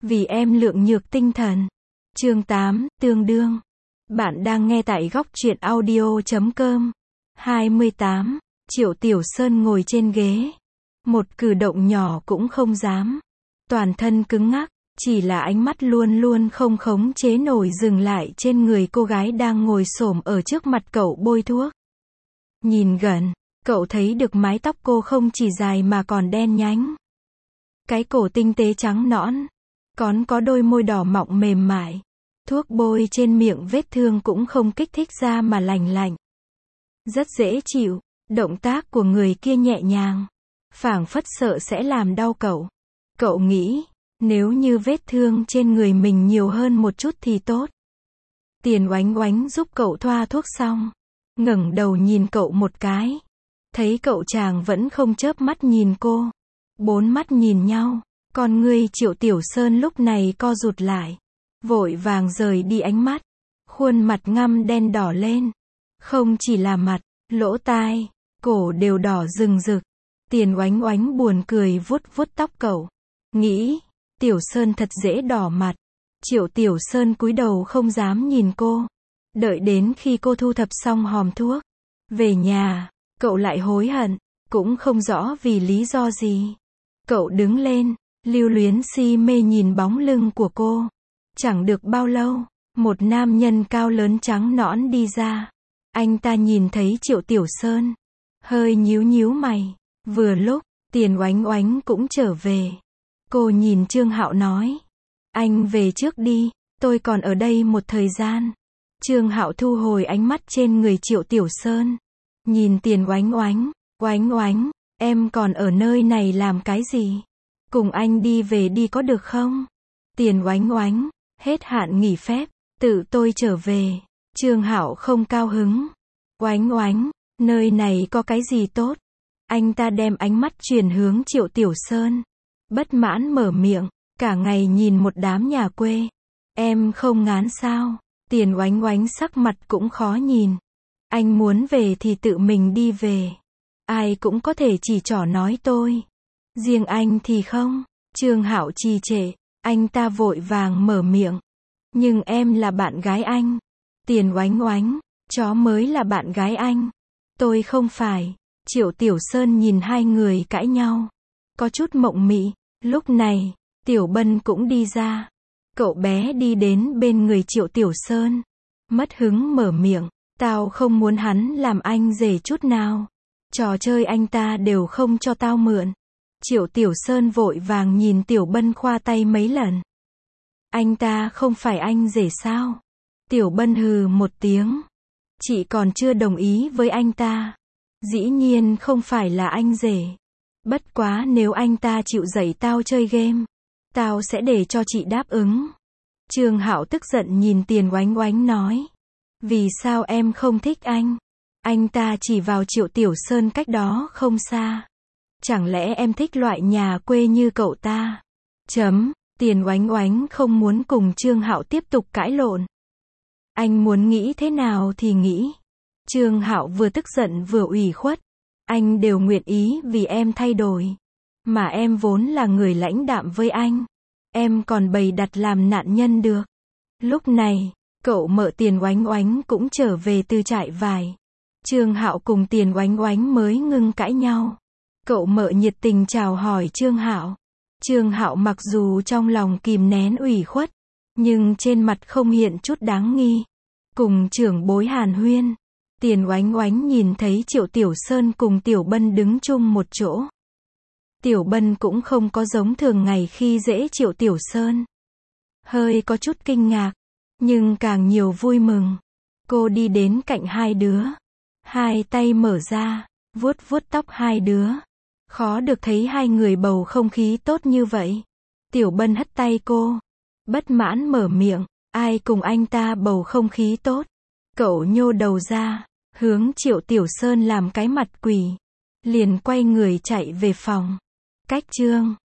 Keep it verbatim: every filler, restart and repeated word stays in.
Vì em lượng nhược tinh thần. Chương tám, tương đương. Bạn đang nghe tại góc truyện audio chấm com. hai mươi tám. Triệu Tiểu Sơn ngồi trên ghế. Một cử động nhỏ cũng không dám. Toàn thân cứng ngắc, chỉ là ánh mắt luôn luôn không khống chế nổi dừng lại trên người cô gái đang ngồi xổm ở trước mặt cậu bôi thuốc. Nhìn gần, cậu thấy được mái tóc cô không chỉ dài mà còn đen nhánh. Cái cổ tinh tế trắng nõn, còn có đôi môi đỏ mọng mềm mại. Thuốc bôi trên miệng vết thương cũng không kích thích ra mà lành lạnh. Rất dễ chịu, động tác của người kia nhẹ nhàng, phảng phất sợ sẽ làm đau cậu. Cậu nghĩ, nếu như vết thương trên người mình nhiều hơn một chút thì tốt. Tiền Oánh Oánh giúp cậu thoa thuốc xong, ngẩng đầu nhìn cậu một cái. Thấy cậu chàng vẫn không chớp mắt nhìn cô. Bốn mắt nhìn nhau, con ngươi Triệu Tiểu Sơn lúc này co rụt lại. Vội vàng rời đi ánh mắt. Khuôn mặt ngăm đen đỏ lên. Không chỉ là mặt, lỗ tai, cổ đều đỏ rừng rực. Tiền Oánh Oánh buồn cười vuốt vuốt tóc cậu. Nghĩ, Tiểu Sơn thật dễ đỏ mặt. Triệu Tiểu Sơn cúi đầu không dám nhìn cô. Đợi đến khi cô thu thập xong hòm thuốc. Về nhà, cậu lại hối hận, cũng không rõ vì lý do gì. Cậu đứng lên, lưu luyến si mê nhìn bóng lưng của cô. Chẳng được bao lâu, một nam nhân cao lớn trắng nõn đi ra. Anh ta nhìn thấy Triệu Tiểu Sơn, hơi nhíu nhíu mày. Vừa lúc, Tiền Oánh Oánh cũng trở về. Cô nhìn Trương Hạo nói, anh về trước đi, tôi còn ở đây một thời gian. Trương Hạo thu hồi ánh mắt trên người Triệu Tiểu Sơn. Nhìn Tiền Oánh Oánh, Oánh Oánh, em còn ở nơi này làm cái gì? Cùng anh đi về đi có được không? Tiền Oánh Oánh, hết hạn nghỉ phép, tự tôi trở về. Trương Hạo không cao hứng. Oánh Oánh, nơi này có cái gì tốt? Anh ta đem ánh mắt chuyển hướng Triệu Tiểu Sơn. Bất mãn mở miệng, cả ngày nhìn một đám nhà quê. Em không ngán sao? Tiền Oánh Oánh sắc mặt cũng khó nhìn. Anh muốn về thì tự mình đi về. Ai cũng có thể chỉ trỏ nói tôi. Riêng anh thì không. Trương Hạo trì trệ, anh ta vội vàng mở miệng. Nhưng em là bạn gái anh. Tiền Oánh Oánh, chó mới là bạn gái anh. Tôi không phải. Triệu Tiểu Sơn nhìn hai người cãi nhau. Có chút mộng mị. Lúc này, Tiểu Bân cũng đi ra. Cậu bé đi đến bên người Triệu Tiểu Sơn. Mất hứng mở miệng. Tao không muốn hắn làm anh rể chút nào. Trò chơi anh ta đều không cho tao mượn. Triệu Tiểu Sơn vội vàng nhìn Tiểu Bân khoa tay mấy lần. Anh ta không phải anh rể sao? Tiểu Bân hừ một tiếng. Chị còn chưa đồng ý với anh ta. Dĩ nhiên không phải là anh rể. Bất quá nếu anh ta chịu dạy tao chơi game, tao sẽ để cho chị đáp ứng. Trương Hạo tức giận nhìn Tiền Oánh Oánh nói. Vì sao em không thích anh? Anh ta chỉ vào Triệu Tiểu Sơn cách đó không xa. Chẳng lẽ em thích loại nhà quê như cậu ta? Chấm, Tiền Oánh Oánh không muốn cùng Trương Hạo tiếp tục cãi lộn. Anh muốn nghĩ thế nào thì nghĩ. Trương Hạo vừa tức giận vừa ủy khuất. Anh đều nguyện ý vì em thay đổi. Mà em vốn là người lãnh đạm với anh. Em còn bày đặt làm nạn nhân được. Lúc này, cậu mợ Tiền Oánh Oánh cũng trở về từ trại vải. Trương Hạo cùng Tiền Oánh Oánh mới ngưng cãi nhau. Cậu mợ nhiệt tình chào hỏi Trương Hạo. Trương Hạo mặc dù trong lòng kìm nén ủy khuất, nhưng trên mặt không hiện chút đáng nghi. Cùng trưởng bối hàn huyên. Tiền Oánh Oánh nhìn thấy Triệu Tiểu Sơn cùng Tiểu Bân đứng chung một chỗ. Tiểu Bân cũng không có giống thường ngày khi dễ Triệu Tiểu Sơn. Hơi có chút kinh ngạc, nhưng càng nhiều vui mừng. Cô đi đến cạnh hai đứa. Hai tay mở ra, vuốt vuốt tóc hai đứa. Khó được thấy hai người bầu không khí tốt như vậy. Tiểu Bân hất tay cô. Bất mãn mở miệng, ai cùng anh ta bầu không khí tốt. Cậu nhô đầu ra, hướng Triệu Tiểu Sơn làm cái mặt quỷ. Liền quay người chạy về phòng. Cách chương